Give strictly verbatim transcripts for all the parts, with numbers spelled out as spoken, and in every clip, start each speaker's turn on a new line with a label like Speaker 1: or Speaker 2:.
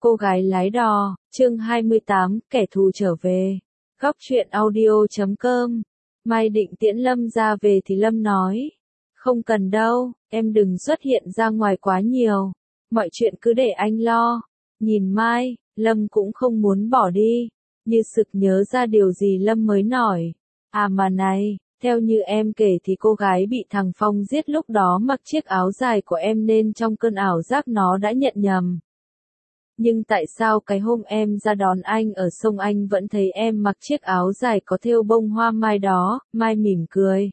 Speaker 1: Cô gái lái đò, chương hai mươi tám, kẻ thù trở về. Góc truyện audio chấm com. Mai định tiễn Lâm ra về thì Lâm nói. Không cần đâu, em đừng xuất hiện ra ngoài quá nhiều. Mọi chuyện cứ để anh lo. Nhìn Mai, Lâm cũng không muốn bỏ đi. Như sực nhớ ra điều gì Lâm mới nói. À mà này, theo như em kể thì cô gái bị thằng Phong giết lúc đó mặc chiếc áo dài của em nên trong cơn ảo giác nó đã nhận nhầm. Nhưng tại sao cái hôm em ra đón anh ở sông anh vẫn thấy em mặc chiếc áo dài có thêu bông hoa mai đó? Mai mỉm cười.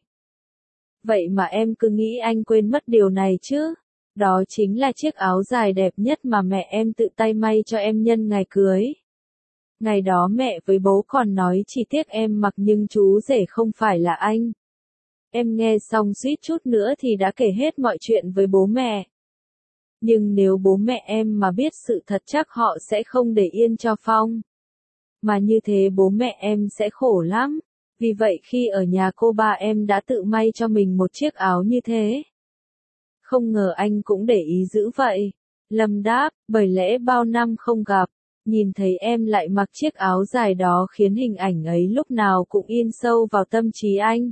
Speaker 1: Vậy mà em cứ nghĩ anh quên mất điều này chứ? Đó chính là chiếc áo dài đẹp nhất mà mẹ em tự tay may cho em nhân ngày cưới. Ngày đó mẹ với bố còn nói chỉ tiếc em mặc nhưng chú rể không phải là anh. Em nghe xong suýt chút nữa thì đã kể hết mọi chuyện với bố mẹ. Nhưng nếu bố mẹ em mà biết sự thật chắc họ sẽ không để yên cho Phong. Mà như thế bố mẹ em sẽ khổ lắm. Vì vậy khi ở nhà cô ba em đã tự may cho mình một chiếc áo như thế. Không ngờ anh cũng để ý giữ vậy. Lâm đáp, bởi lẽ bao năm không gặp, nhìn thấy em lại mặc chiếc áo dài đó khiến hình ảnh ấy lúc nào cũng in sâu vào tâm trí anh.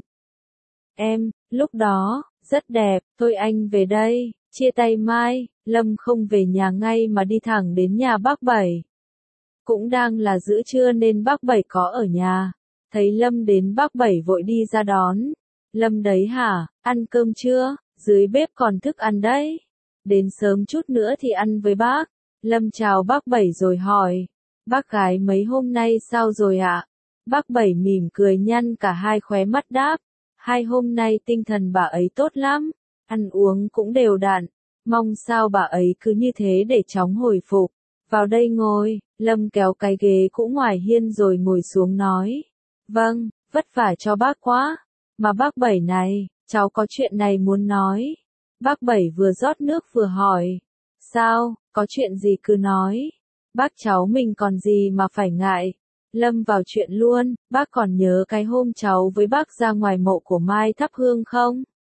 Speaker 1: Em, lúc đó, rất đẹp, thôi anh về đây. Chia tay Mai, Lâm không về nhà ngay mà đi thẳng đến nhà bác Bảy. Cũng đang là giữa trưa nên bác Bảy có ở nhà. Thấy Lâm đến bác Bảy vội đi ra đón. Lâm đấy hả, ăn cơm chưa? Dưới bếp còn thức ăn đấy. Đến sớm chút nữa thì ăn với bác. Lâm chào bác Bảy rồi hỏi. Bác gái mấy hôm nay sao rồi ạ? Bác Bảy mỉm cười nhăn cả hai khóe mắt đáp. Hai hôm nay tinh thần bà ấy tốt lắm. Ăn uống cũng đều đặn, mong sao bà ấy cứ như thế để chóng hồi phục. Vào đây ngồi, Lâm kéo cái ghế cũ ngoài hiên rồi ngồi xuống nói. Vâng, vất vả cho bác quá. Mà bác Bảy này, cháu có chuyện này muốn nói. Bác Bảy vừa rót nước vừa hỏi. Sao, có chuyện gì cứ nói. Bác cháu mình còn gì mà phải ngại. Lâm vào chuyện luôn, bác còn nhớ cái hôm cháu với bác ra ngoài mộ của Mai thắp hương không?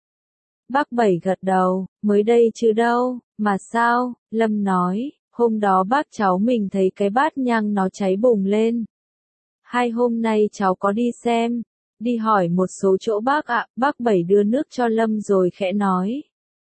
Speaker 1: Bác Bảy gật đầu, mới đây chứ đâu, mà sao, Lâm nói, hôm đó bác cháu mình thấy cái bát nhang nó cháy bùng lên. Hai hôm nay cháu có đi xem, đi hỏi một số chỗ bác ạ, bác Bảy đưa nước cho Lâm rồi khẽ nói.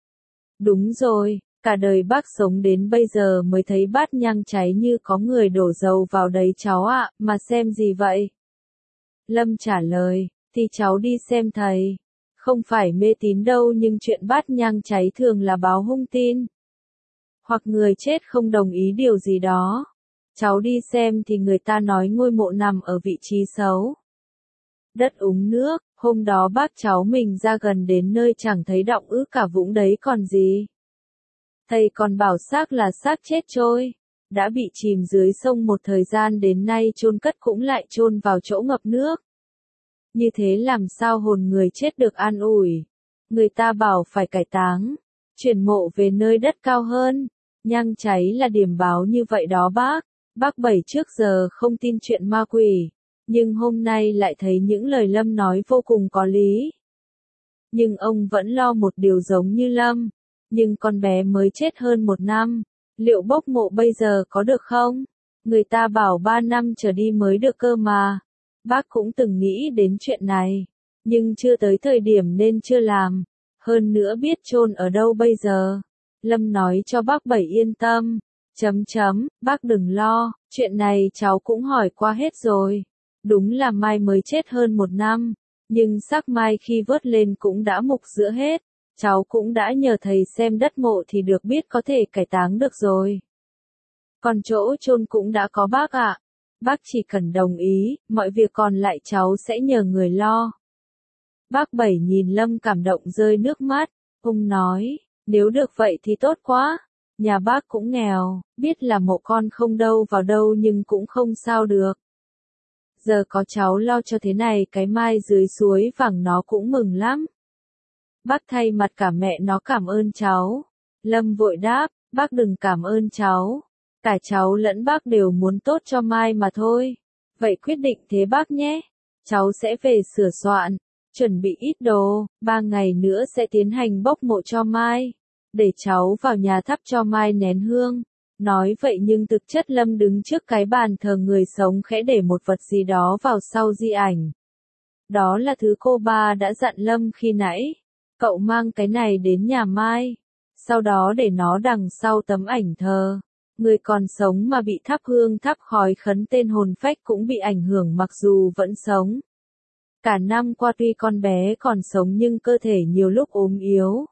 Speaker 1: Đúng rồi, cả đời bác sống đến bây giờ mới thấy bát nhang cháy như có người đổ dầu vào đấy cháu ạ, mà xem gì vậy? Lâm trả lời, thì cháu đi xem thầy. Không phải mê tín đâu nhưng chuyện bát nhang cháy thường là báo hung tin. Hoặc người chết không đồng ý điều gì đó. Cháu đi xem thì người ta nói ngôi mộ nằm ở vị trí xấu. Đất úng nước, hôm đó bác cháu mình ra gần đến nơi chẳng thấy đọng ứ cả vũng đấy còn gì. Thầy còn bảo xác là xác chết trôi. Đã bị chìm dưới sông một thời gian đến nay chôn cất cũng lại chôn vào chỗ ngập nước. Như thế làm sao hồn người chết được an ủi. Người ta bảo phải cải táng, chuyển mộ về nơi đất cao hơn. Nhang cháy là điểm báo như vậy đó bác. Bác Bảy trước giờ không tin chuyện ma quỷ, nhưng hôm nay lại thấy những lời Lâm nói vô cùng có lý. Nhưng ông vẫn lo một điều giống như Lâm. Nhưng con bé mới chết hơn một năm, liệu bốc mộ bây giờ có được không? Người ta bảo ba năm trở đi mới được cơ mà. Bác cũng từng nghĩ đến chuyện này, nhưng chưa tới thời điểm nên chưa làm. Hơn nữa biết chôn ở đâu bây giờ. Lâm nói cho bác Bảy yên tâm. Chấm chấm, bác đừng lo, chuyện này cháu cũng hỏi qua hết rồi. Đúng là Mai mới chết hơn một năm, nhưng xác Mai khi vớt lên cũng đã mục rữa hết. Cháu cũng đã nhờ thầy xem đất mộ thì được biết có thể cải táng được rồi. Còn chỗ chôn cũng đã có bác ạ. Bác chỉ cần đồng ý, mọi việc còn lại cháu sẽ nhờ người lo. Bác Bảy nhìn Lâm cảm động rơi nước mắt. Ông nói, nếu được vậy thì tốt quá. Nhà bác cũng nghèo, biết là mộ con không đâu vào đâu nhưng cũng không sao được. Giờ có cháu lo cho thế này cái mai dưới suối vàng nó cũng mừng lắm. Bác thay mặt cả mẹ nó cảm ơn cháu. Lâm vội đáp, bác đừng cảm ơn cháu. Cả cháu lẫn bác đều muốn tốt cho Mai mà thôi. Vậy quyết định thế bác nhé. Cháu sẽ về sửa soạn, chuẩn bị ít đồ, ba ngày nữa sẽ tiến hành bốc mộ cho Mai. Để cháu vào nhà thắp cho Mai nén hương. Nói vậy nhưng thực chất Lâm đứng trước cái bàn thờ người sống khẽ để một vật gì đó vào sau di ảnh. Đó là thứ cô ba đã dặn Lâm khi nãy. Cậu mang cái này đến nhà Mai. Sau đó để nó đằng sau tấm ảnh thờ. Người còn sống mà bị thắp hương thắp khói khấn tên hồn phách cũng bị ảnh hưởng mặc dù vẫn sống. Cả năm qua tuy con bé còn sống nhưng cơ thể nhiều lúc ốm yếu.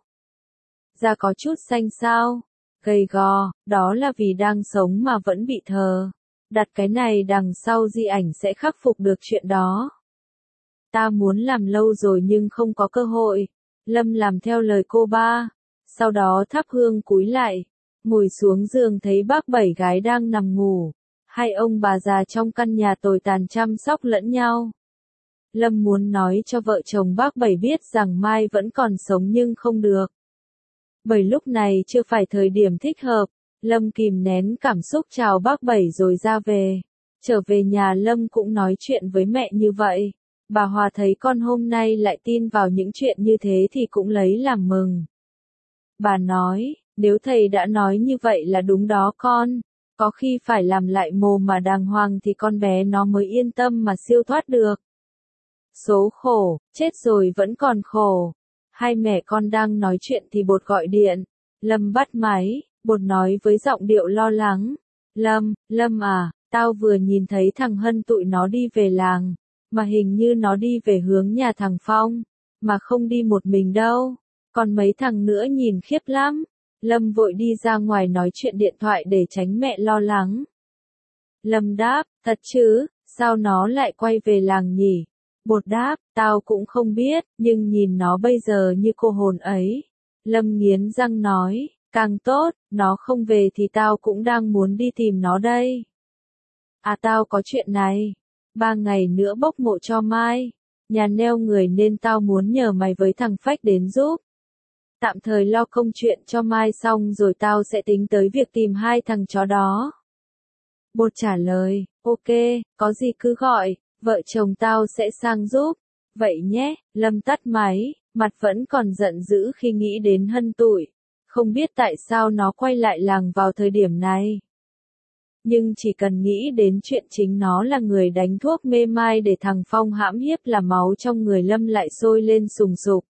Speaker 1: Da có chút xanh xao, gầy gò, đó là vì đang sống mà vẫn bị thờ. Đặt cái này đằng sau di ảnh sẽ khắc phục được chuyện đó. Ta muốn làm lâu rồi nhưng không có cơ hội. Lâm làm theo lời cô ba. Sau đó thắp hương cúi lại. Ngồi xuống giường thấy bác bảy gái đang nằm ngủ. Hai ông bà già trong căn nhà tồi tàn chăm sóc lẫn nhau. Lâm muốn nói cho vợ chồng bác bảy biết rằng Mai vẫn còn sống nhưng không được. Bởi lúc này chưa phải thời điểm thích hợp. Lâm kìm nén cảm xúc chào bác bảy rồi ra về. Trở về nhà Lâm cũng nói chuyện với mẹ như vậy. Bà Hòa thấy con hôm nay lại tin vào những chuyện như thế thì cũng lấy làm mừng. Bà nói, nếu thầy đã nói như vậy là đúng đó con. Có khi phải làm lại mồ mà đàng hoàng thì con bé nó mới yên tâm mà siêu thoát được. Số khổ, chết rồi vẫn còn khổ. Hai mẹ con đang nói chuyện thì Bột gọi điện. Lâm bắt máy, Bột nói với giọng điệu lo lắng. Lâm, Lâm à, tao vừa nhìn thấy thằng Hân tụi nó đi về làng. Mà hình như nó đi về hướng nhà thằng Phong. Mà không đi một mình đâu. Còn mấy thằng nữa nhìn khiếp lắm. Lâm vội đi ra ngoài nói chuyện điện thoại để tránh mẹ lo lắng. Lâm đáp, thật chứ, sao nó lại quay về làng nhỉ? Bột đáp, tao cũng không biết, nhưng nhìn nó bây giờ như cô hồn ấy. Lâm nghiến răng nói, càng tốt, nó không về thì tao cũng đang muốn đi tìm nó đây. À tao có chuyện này. Ba ngày nữa bốc mộ cho Mai. Nhà neo người nên tao muốn nhờ mày với thằng Phách đến giúp. Tạm thời lo công chuyện cho Mai xong rồi tao sẽ tính tới việc tìm hai thằng chó đó. Bột trả lời, ok, có gì cứ gọi, vợ chồng tao sẽ sang giúp. Vậy nhé, Lâm tắt máy, mặt vẫn còn giận dữ khi nghĩ đến Hân tụi. Không biết tại sao nó quay lại làng vào thời điểm này. Nhưng chỉ cần nghĩ đến chuyện chính nó là người đánh thuốc mê Mai để thằng Phong hãm hiếp là máu trong người Lâm lại sôi lên sùng sục.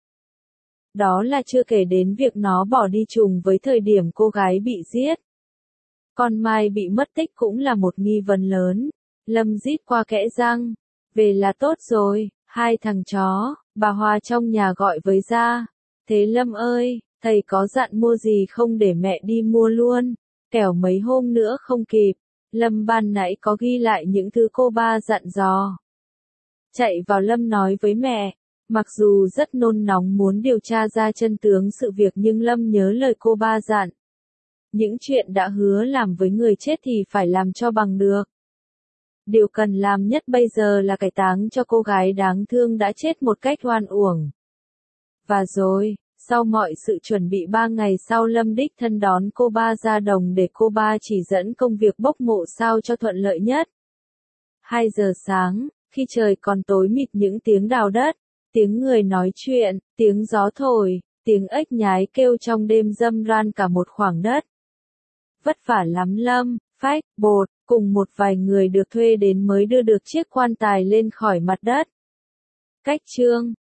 Speaker 1: Đó là chưa kể đến việc nó bỏ đi trùng với thời điểm cô gái bị giết. Con Mai bị mất tích cũng là một nghi vấn lớn. Lâm rít qua kẽ răng. Về là tốt rồi, hai thằng chó, bà Hòa trong nhà gọi với ra. Thế Lâm ơi, thầy có dặn mua gì không để mẹ đi mua luôn, kẻo mấy hôm nữa không kịp. Lâm ban nãy có ghi lại những thứ cô ba dặn dò. Chạy vào Lâm nói với mẹ. Mặc dù rất nôn nóng muốn điều tra ra chân tướng sự việc nhưng Lâm nhớ lời cô ba dặn. Những chuyện đã hứa làm với người chết thì phải làm cho bằng được. Điều cần làm nhất bây giờ là cải táng cho cô gái đáng thương đã chết một cách oan uổng. Và rồi, sau mọi sự chuẩn bị ba ngày sau Lâm đích thân đón cô ba ra đồng để cô ba chỉ dẫn công việc bốc mộ sao cho thuận lợi nhất. Hai giờ sáng, khi trời còn tối mịt những tiếng đào đất, tiếng người nói chuyện, tiếng gió thổi, tiếng ếch nhái kêu trong đêm râm ran cả một khoảng đất. Vất vả lắm Lâm, Phách, Bột, cùng một vài người được thuê đến mới đưa được chiếc quan tài lên khỏi mặt đất. Cách chương